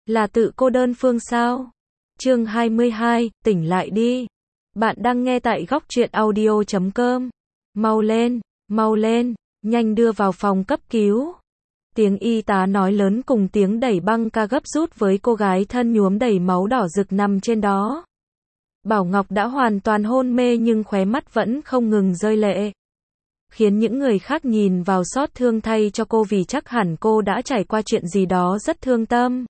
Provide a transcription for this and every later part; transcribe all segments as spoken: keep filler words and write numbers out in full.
Là tự cô đơn phương sao? Chương hai mươi hai, tỉnh lại đi. Bạn đang nghe tại góc truyện audio chấm com. Mau lên, mau lên, nhanh đưa vào phòng cấp cứu. Tiếng y tá nói lớn cùng tiếng đẩy băng ca gấp rút với cô gái thân nhuốm đầy máu đỏ rực nằm trên đó. Bảo Ngọc đã hoàn toàn hôn mê nhưng khóe mắt vẫn không ngừng rơi lệ, khiến những người khác nhìn vào xót thương thay cho cô vì chắc hẳn cô đã trải qua chuyện gì đó rất thương tâm,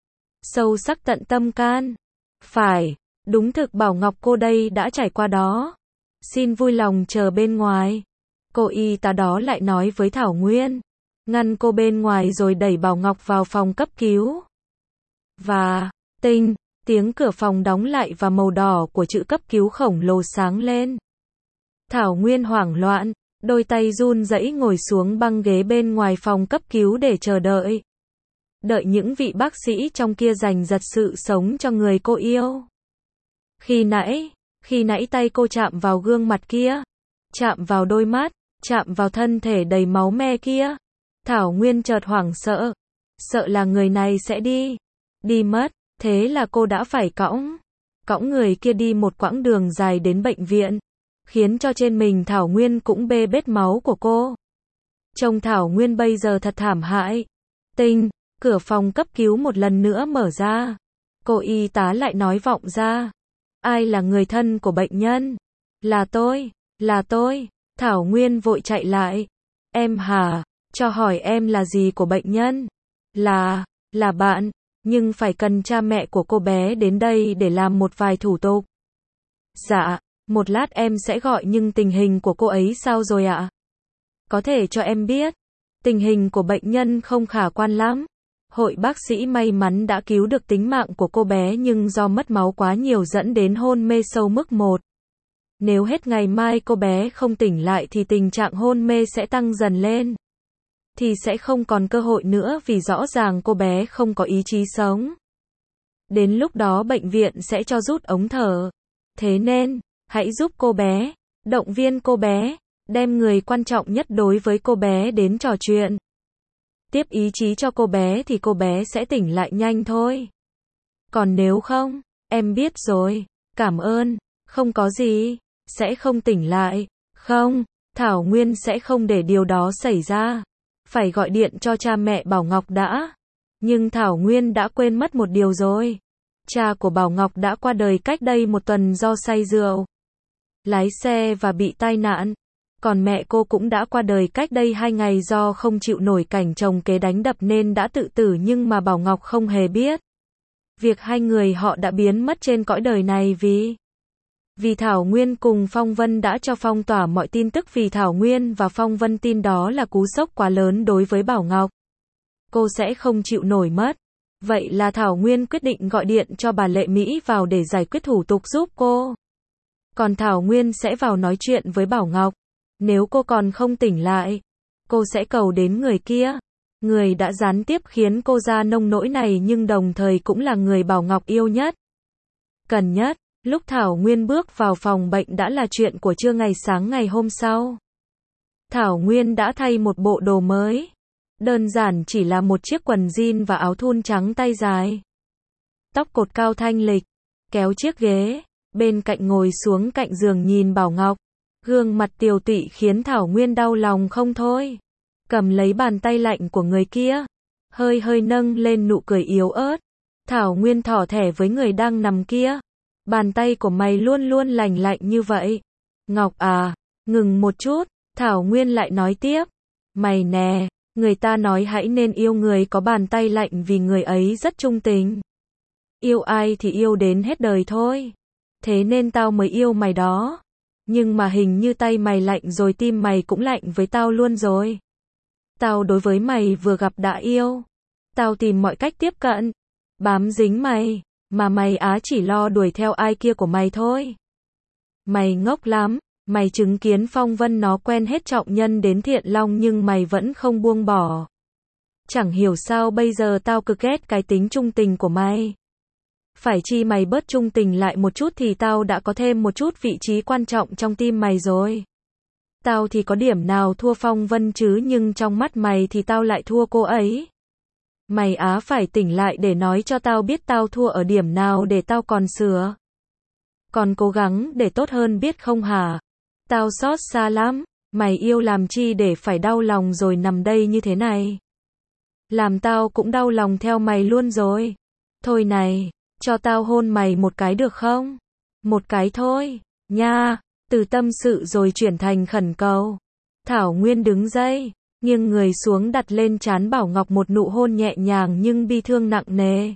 sâu sắc tận tâm can. Phải, đúng thực Bảo Ngọc cô đây đã trải qua đó. Xin vui lòng chờ bên ngoài. Cô y tá đó lại nói với Thảo Nguyên, ngăn cô bên ngoài rồi đẩy Bảo Ngọc vào phòng cấp cứu. Và, tinh, tiếng cửa phòng đóng lại và màu đỏ của chữ cấp cứu khổng lồ sáng lên. Thảo Nguyên hoảng loạn, đôi tay run rẩy ngồi xuống băng ghế bên ngoài phòng cấp cứu để chờ đợi. Đợi những vị bác sĩ trong kia giành giật sự sống cho người cô yêu. Khi nãy, khi nãy tay cô chạm vào gương mặt kia, chạm vào đôi mắt, chạm vào thân thể đầy máu me kia. Thảo Nguyên chợt hoảng sợ, sợ là người này sẽ đi, đi mất, thế là cô đã phải cõng, cõng người kia đi một quãng đường dài đến bệnh viện, khiến cho trên mình Thảo Nguyên cũng bê bết máu của cô. Trông Thảo Nguyên bây giờ thật thảm hại. Tinh, cửa phòng cấp cứu một lần nữa mở ra. Cô y tá lại nói vọng ra. Ai là người thân của bệnh nhân? Là tôi, là tôi. Thảo Nguyên vội chạy lại. Em hả? Cho hỏi em là gì của bệnh nhân? Là, là bạn, nhưng phải cần cha mẹ của cô bé đến đây để làm một vài thủ tục. Dạ, một lát em sẽ gọi nhưng tình hình của cô ấy sao rồi ạ? Có thể cho em biết. Tình hình của bệnh nhân không khả quan lắm. Hội bác sĩ may mắn đã cứu được tính mạng của cô bé nhưng do mất máu quá nhiều dẫn đến hôn mê sâu mức một. Nếu hết ngày mai cô bé không tỉnh lại thì tình trạng hôn mê sẽ tăng dần lên. Thì sẽ không còn cơ hội nữa vì rõ ràng cô bé không có ý chí sống. Đến lúc đó bệnh viện sẽ cho rút ống thở. Thế nên, hãy giúp cô bé, động viên cô bé, đem người quan trọng nhất đối với cô bé đến trò chuyện. Tiếp ý chí cho cô bé thì cô bé sẽ tỉnh lại nhanh thôi. Còn nếu không, em biết rồi, cảm ơn, không có gì, sẽ không tỉnh lại, không, Thảo Nguyên sẽ không để điều đó xảy ra. Phải gọi điện cho cha mẹ Bảo Ngọc đã. Nhưng Thảo Nguyên đã quên mất một điều rồi. Cha của Bảo Ngọc đã qua đời cách đây một tuần do say rượu, lái xe và bị tai nạn. Còn mẹ cô cũng đã qua đời cách đây hai ngày do không chịu nổi cảnh chồng kế đánh đập nên đã tự tử nhưng mà Bảo Ngọc không hề biết. Việc hai người họ đã biến mất trên cõi đời này vì... Vì Thảo Nguyên cùng Phong Vân đã cho phong tỏa mọi tin tức vì Thảo Nguyên và Phong Vân tin đó là cú sốc quá lớn đối với Bảo Ngọc. Cô sẽ không chịu nổi mất. Vậy là Thảo Nguyên quyết định gọi điện cho bà Lệ Mỹ vào để giải quyết thủ tục giúp cô. Còn Thảo Nguyên sẽ vào nói chuyện với Bảo Ngọc. Nếu cô còn không tỉnh lại, cô sẽ cầu đến người kia. Người đã gián tiếp khiến cô ra nông nỗi này nhưng đồng thời cũng là người Bảo Ngọc yêu nhất, cần nhất. Lúc Thảo Nguyên bước vào phòng bệnh đã là chuyện của trưa ngày sáng ngày hôm sau. Thảo Nguyên đã thay một bộ đồ mới. Đơn giản chỉ là một chiếc quần jean và áo thun trắng tay dài. Tóc cột cao thanh lịch. Kéo chiếc ghế bên cạnh ngồi xuống cạnh giường nhìn Bảo Ngọc. Gương mặt tiều tụy khiến Thảo Nguyên đau lòng không thôi. Cầm lấy bàn tay lạnh của người kia. Hơi hơi nâng lên nụ cười yếu ớt. Thảo Nguyên thỏ thẻ với người đang nằm kia. Bàn tay của mày luôn luôn lành lạnh như vậy. Ngọc à, ngừng một chút. Thảo Nguyên lại nói tiếp. Mày nè, người ta nói hãy nên yêu người có bàn tay lạnh vì người ấy rất trung tình. Yêu ai thì yêu đến hết đời thôi. Thế nên tao mới yêu mày đó. Nhưng mà hình như tay mày lạnh rồi tim mày cũng lạnh với tao luôn rồi. Tao đối với mày vừa gặp đã yêu. Tao tìm mọi cách tiếp cận, bám dính mày, mà mày á chỉ lo đuổi theo ai kia của mày thôi. Mày ngốc lắm, mày chứng kiến Phong Vân nó quen hết trọng nhân đến Thiện Long nhưng mày vẫn không buông bỏ. Chẳng hiểu sao bây giờ tao cực ghét cái tính trung tình của mày. Phải chi mày bớt trung tình lại một chút thì tao đã có thêm một chút vị trí quan trọng trong tim mày rồi. Tao thì có điểm nào thua Phong Vân chứ nhưng trong mắt mày thì tao lại thua cô ấy. Mày á phải tỉnh lại để nói cho tao biết tao thua ở điểm nào để tao còn sửa. Còn cố gắng để tốt hơn biết không hả? Tao xót xa lắm, mày yêu làm chi để phải đau lòng rồi nằm đây như thế này. Làm tao cũng đau lòng theo mày luôn rồi. Thôi này, cho tao hôn mày một cái được không? Một cái thôi, nha. Từ tâm sự rồi chuyển thành khẩn cầu. Thảo Nguyên đứng dậy, nghiêng người xuống đặt lên trán Bảo Ngọc một nụ hôn nhẹ nhàng nhưng bi thương nặng nề.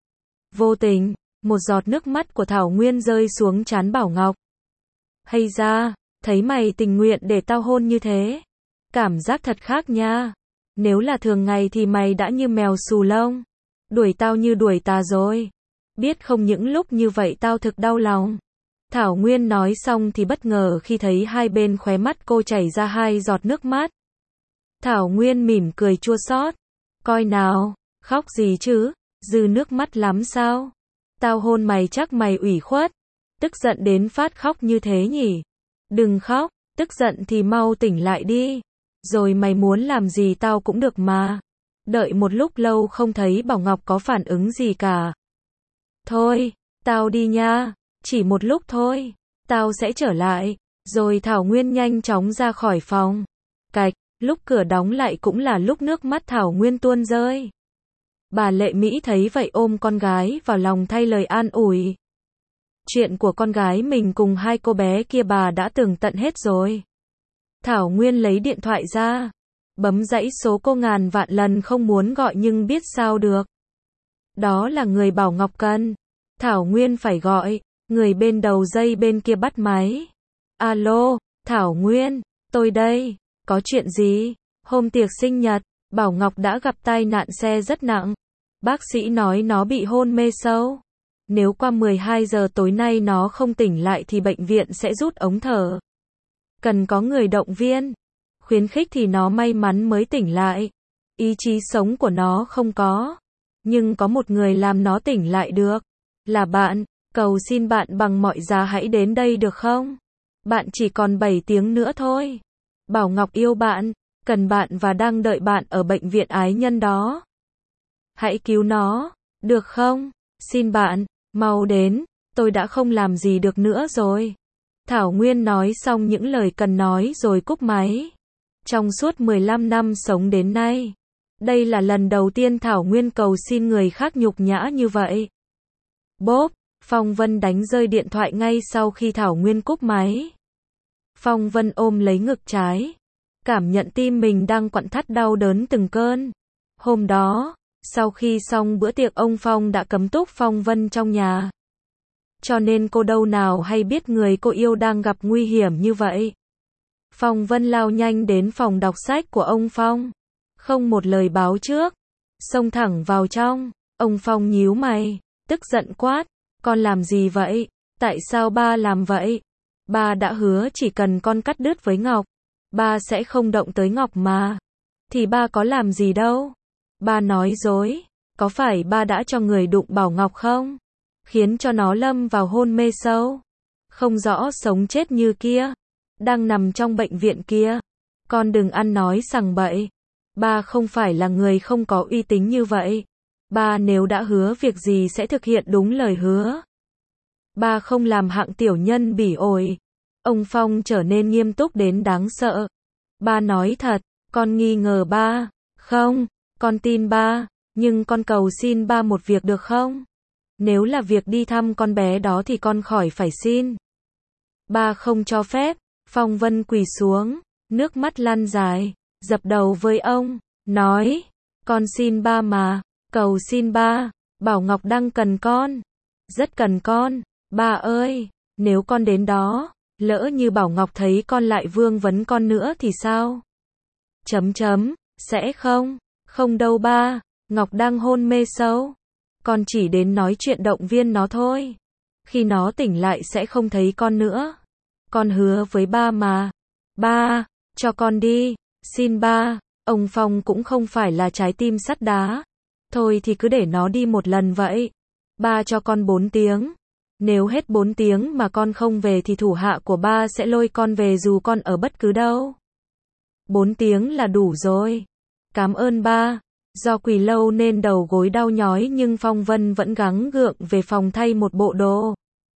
Vô tình, một giọt nước mắt của Thảo Nguyên rơi xuống trán Bảo Ngọc. Hay ra, thấy mày tình nguyện để tao hôn như thế. Cảm giác thật khác nha. Nếu là thường ngày thì mày đã như mèo xù lông. Đuổi tao như đuổi tà rồi. Biết không, những lúc như vậy tao thực đau lòng. Thảo Nguyên nói xong thì bất ngờ khi thấy hai bên khóe mắt cô chảy ra hai giọt nước mắt. Thảo Nguyên mỉm cười chua xót. Coi nào, khóc gì chứ, dư nước mắt lắm sao? Tao hôn mày chắc mày ủy khuất. Tức giận đến phát khóc như thế nhỉ? Đừng khóc, tức giận thì mau tỉnh lại đi. Rồi mày muốn làm gì tao cũng được mà. Đợi một lúc lâu không thấy Bảo Ngọc có phản ứng gì cả. Thôi, tao đi nha, chỉ một lúc thôi, tao sẽ trở lại. Rồi Thảo Nguyên nhanh chóng ra khỏi phòng. Cạch, lúc cửa đóng lại cũng là lúc nước mắt Thảo Nguyên tuôn rơi. Bà Lệ Mỹ thấy vậy ôm con gái vào lòng thay lời an ủi. Chuyện của con gái mình cùng hai cô bé kia bà đã tường tận hết rồi. Thảo Nguyên lấy điện thoại ra, bấm dãy số cô ngàn vạn lần không muốn gọi nhưng biết sao được. Đó là người Bảo Ngọc cần. Thảo Nguyên phải gọi, người bên đầu dây bên kia bắt máy. Alo, Thảo Nguyên, tôi đây, có chuyện gì? Hôm tiệc sinh nhật, Bảo Ngọc đã gặp tai nạn xe rất nặng. Bác sĩ nói nó bị hôn mê sâu. Nếu qua mười hai giờ tối nay nó không tỉnh lại thì bệnh viện sẽ rút ống thở. Cần có người động viên, khuyến khích thì nó may mắn mới tỉnh lại. Ý chí sống của nó không có, nhưng có một người làm nó tỉnh lại được. Là bạn, cầu xin bạn bằng mọi giá hãy đến đây được không? Bạn chỉ còn bảy tiếng nữa thôi. Bảo Ngọc yêu bạn, cần bạn và đang đợi bạn ở bệnh viện ái nhân đó. Hãy cứu nó, được không? Xin bạn, mau đến, tôi đã không làm gì được nữa rồi. Thảo Nguyên nói xong những lời cần nói rồi cúp máy. Trong suốt mười lăm năm sống đến nay, đây là lần đầu tiên Thảo Nguyên cầu xin người khác nhục nhã như vậy. Bốp, Phong Vân đánh rơi điện thoại ngay sau khi Thảo Nguyên cúp máy. Phong Vân ôm lấy ngực trái, cảm nhận tim mình đang quặn thắt đau đớn từng cơn. Hôm đó, sau khi xong bữa tiệc ông Phong đã cấm túc Phong Vân trong nhà. Cho nên cô đâu nào hay biết người cô yêu đang gặp nguy hiểm như vậy. Phong Vân lao nhanh đến phòng đọc sách của ông Phong. Không một lời báo trước. Xông thẳng vào trong. Ông Phong nhíu mày. Tức giận quát. Con làm gì vậy? Tại sao ba làm vậy? Ba đã hứa chỉ cần con cắt đứt với Ngọc, ba sẽ không động tới Ngọc mà. Thì ba có làm gì đâu. Ba nói dối. Có phải ba đã cho người đụng Bảo Ngọc không? Khiến cho nó lâm vào hôn mê sâu. Không rõ sống chết như kia. Đang nằm trong bệnh viện kia. Con đừng ăn nói sằng bậy. Ba không phải là người không có uy tín như vậy. Ba nếu đã hứa việc gì sẽ thực hiện đúng lời hứa. Ba không làm hạng tiểu nhân bỉ ổi. Ông Phong trở nên nghiêm túc đến đáng sợ. Ba nói thật, con nghi ngờ ba. Không, con tin ba. Nhưng con cầu xin ba một việc được không? Nếu là việc đi thăm con bé đó thì con khỏi phải xin. Ba không cho phép. Phong Vân quỳ xuống, nước mắt lăn dài, dập đầu với ông, nói, con xin ba mà, cầu xin ba, Bảo Ngọc đang cần con, rất cần con, ba ơi, nếu con đến đó, lỡ như Bảo Ngọc thấy con lại vương vấn con nữa thì sao? Chấm chấm, sẽ không, không đâu ba, Ngọc đang hôn mê sâu, con chỉ đến nói chuyện động viên nó thôi, khi nó tỉnh lại sẽ không thấy con nữa. Con hứa với ba mà. Ba, cho con đi, xin ba. Ông Phong cũng không phải là trái tim sắt đá. Thôi thì cứ để nó đi một lần vậy. Ba cho con bốn tiếng. Nếu hết bốn tiếng mà con không về thì thủ hạ của ba sẽ lôi con về dù con ở bất cứ đâu. Bốn tiếng là đủ rồi. Cảm ơn ba. Do quỳ lâu nên đầu gối đau nhói nhưng Phong Vân vẫn gắng gượng về phòng thay một bộ đồ.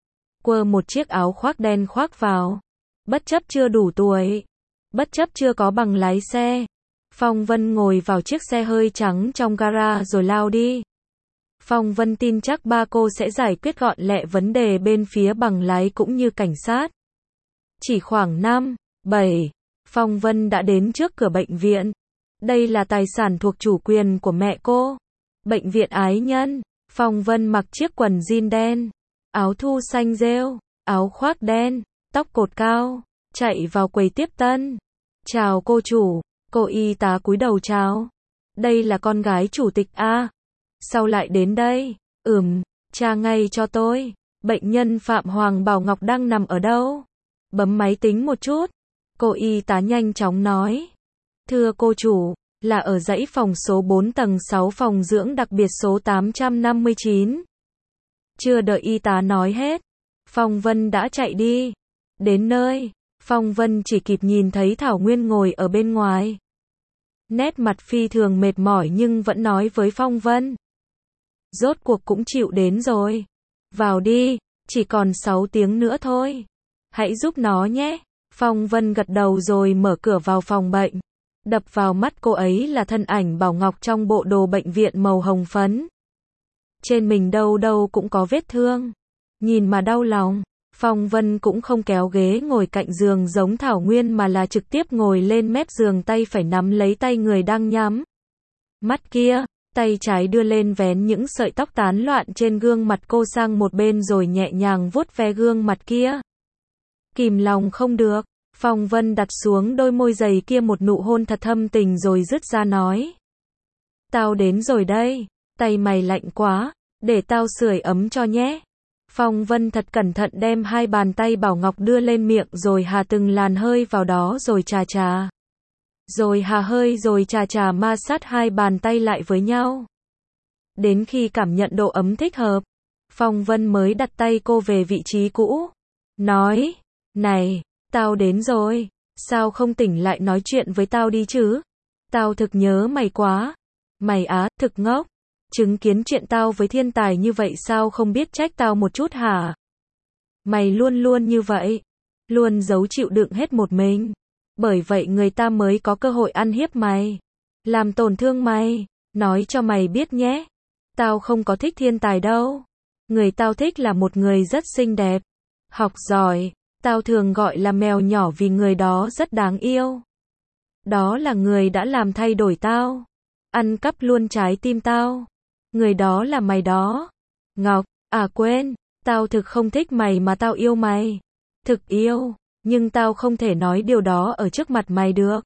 Quơ một chiếc áo khoác đen khoác vào. Bất chấp chưa đủ tuổi, bất chấp chưa có bằng lái xe, Phong Vân ngồi vào chiếc xe hơi trắng trong gara rồi lao đi. Phong Vân tin chắc ba cô sẽ giải quyết gọn lẹ vấn đề bên phía bằng lái cũng như cảnh sát. Chỉ khoảng năm, bảy, Phong Vân đã đến trước cửa bệnh viện. Đây là tài sản thuộc chủ quyền của mẹ cô. Bệnh viện Ái Nhân. Phong Vân mặc chiếc quần jean đen, áo thu xanh rêu, áo khoác đen, tóc cột cao, chạy vào quầy tiếp tân. Chào cô chủ. Cô y tá cúi đầu chào. Đây là con gái chủ tịch à? Sao lại đến đây? Ừm, tra ngay cho tôi. Bệnh nhân Phạm Hoàng Bảo Ngọc đang nằm ở đâu? Bấm máy tính một chút. Cô y tá nhanh chóng nói. Thưa cô chủ, là ở dãy phòng số bốn tầng sáu phòng dưỡng đặc biệt số tám trăm năm mươi chín. Chưa đợi y tá nói hết, Phong Vân đã chạy đi. Đến nơi, Phong Vân chỉ kịp nhìn thấy Thảo Nguyên ngồi ở bên ngoài. Nét mặt phi thường mệt mỏi nhưng vẫn nói với Phong Vân. Rốt cuộc cũng chịu đến rồi. Vào đi, chỉ còn sáu tiếng nữa thôi. Hãy giúp nó nhé. Phong Vân gật đầu rồi mở cửa vào phòng bệnh. Đập vào mắt cô ấy là thân ảnh Bảo Ngọc trong bộ đồ bệnh viện màu hồng phấn. Trên mình đâu đâu cũng có vết thương. Nhìn mà đau lòng. Phong Vân cũng không kéo ghế ngồi cạnh giường giống Thảo Nguyên mà là trực tiếp ngồi lên mép giường, tay phải nắm lấy tay người đang nhắm mắt kia, tay trái đưa lên vén những sợi tóc tán loạn trên gương mặt cô sang một bên rồi nhẹ nhàng vuốt ve gương mặt kia. Kìm lòng không được, Phong Vân đặt xuống đôi môi dày kia một nụ hôn thật thâm tình rồi dứt ra nói. Tao đến rồi đây, tay mày lạnh quá, để tao sưởi ấm cho nhé. Phong Vân thật cẩn thận đem hai bàn tay Bảo Ngọc đưa lên miệng rồi hà từng làn hơi vào đó rồi chà chà. Rồi hà hơi rồi chà chà ma sát hai bàn tay lại với nhau. Đến khi cảm nhận độ ấm thích hợp, Phong Vân mới đặt tay cô về vị trí cũ. Nói, này, tao đến rồi, sao không tỉnh lại nói chuyện với tao đi chứ? Tao thực nhớ mày quá. Mày á, thực ngốc. Chứng kiến chuyện tao với thiên tài như vậy sao không biết trách tao một chút hả? Mày luôn luôn như vậy. Luôn giấu chịu đựng hết một mình. Bởi vậy người ta mới có cơ hội ăn hiếp mày. Làm tổn thương mày. Nói cho mày biết nhé. Tao không có thích thiên tài đâu. Người tao thích là một người rất xinh đẹp. Học giỏi. Tao thường gọi là mèo nhỏ vì người đó rất đáng yêu. Đó là người đã làm thay đổi tao. Ăn cắp luôn trái tim tao. Người đó là mày đó. Ngọc, à quên, tao thực không thích mày mà tao yêu mày. Thực yêu, nhưng tao không thể nói điều đó ở trước mặt mày được.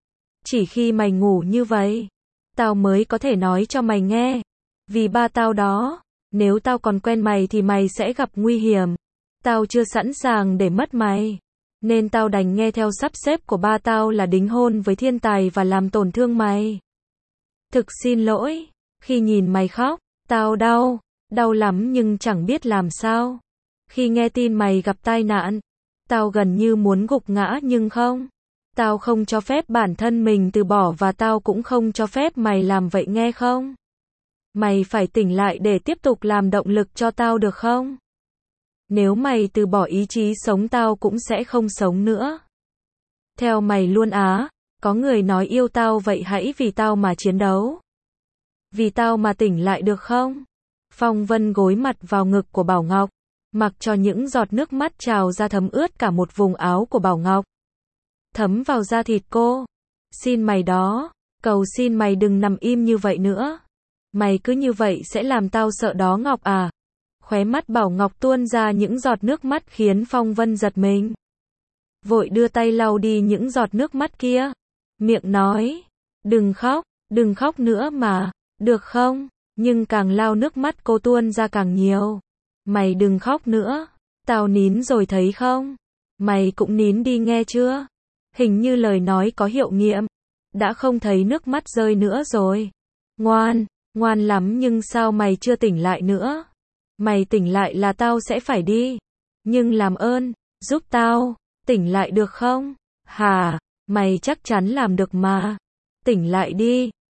Chỉ khi mày ngủ như vậy, tao mới có thể nói cho mày nghe. Vì ba tao đó, nếu tao còn quen mày thì mày sẽ gặp nguy hiểm. Tao chưa sẵn sàng để mất mày. Nên tao đành nghe theo sắp xếp của ba tao là đính hôn với thiên tài và làm tổn thương mày. Thực xin lỗi. Khi nhìn mày khóc, tao đau, đau lắm nhưng chẳng biết làm sao. Khi nghe tin mày gặp tai nạn, tao gần như muốn gục ngã nhưng không. Tao không cho phép bản thân mình từ bỏ và tao cũng không cho phép mày làm vậy nghe không? Mày phải tỉnh lại để tiếp tục làm động lực cho tao được không? Nếu mày từ bỏ ý chí sống tao cũng sẽ không sống nữa. Theo mày luôn á, có người nói yêu tao vậy hãy vì tao mà chiến đấu. Vì tao mà tỉnh lại được không? Phong Vân gối mặt vào ngực của Bảo Ngọc, mặc cho những giọt nước mắt trào ra thấm ướt cả một vùng áo của Bảo Ngọc. Thấm vào da thịt cô. Xin mày đó, cầu xin mày đừng nằm im như vậy nữa. Mày cứ như vậy sẽ làm tao sợ đó Ngọc à. Khóe mắt Bảo Ngọc tuôn ra những giọt nước mắt khiến Phong Vân giật mình. Vội đưa tay lau đi những giọt nước mắt kia. Miệng nói, đừng khóc, đừng khóc nữa mà. Được không? Nhưng càng lau nước mắt cô tuôn ra càng nhiều. Mày đừng khóc nữa. Tao nín rồi thấy không? Mày cũng nín đi nghe chưa? Hình như lời nói có hiệu nghiệm. Đã không thấy nước mắt rơi nữa rồi. Ngoan, ngoan lắm nhưng sao mày chưa tỉnh lại nữa? Mày tỉnh lại là tao sẽ phải đi. Nhưng làm ơn, giúp tao, tỉnh lại được không? Hả? Mày chắc chắn làm được mà. Tỉnh lại đi.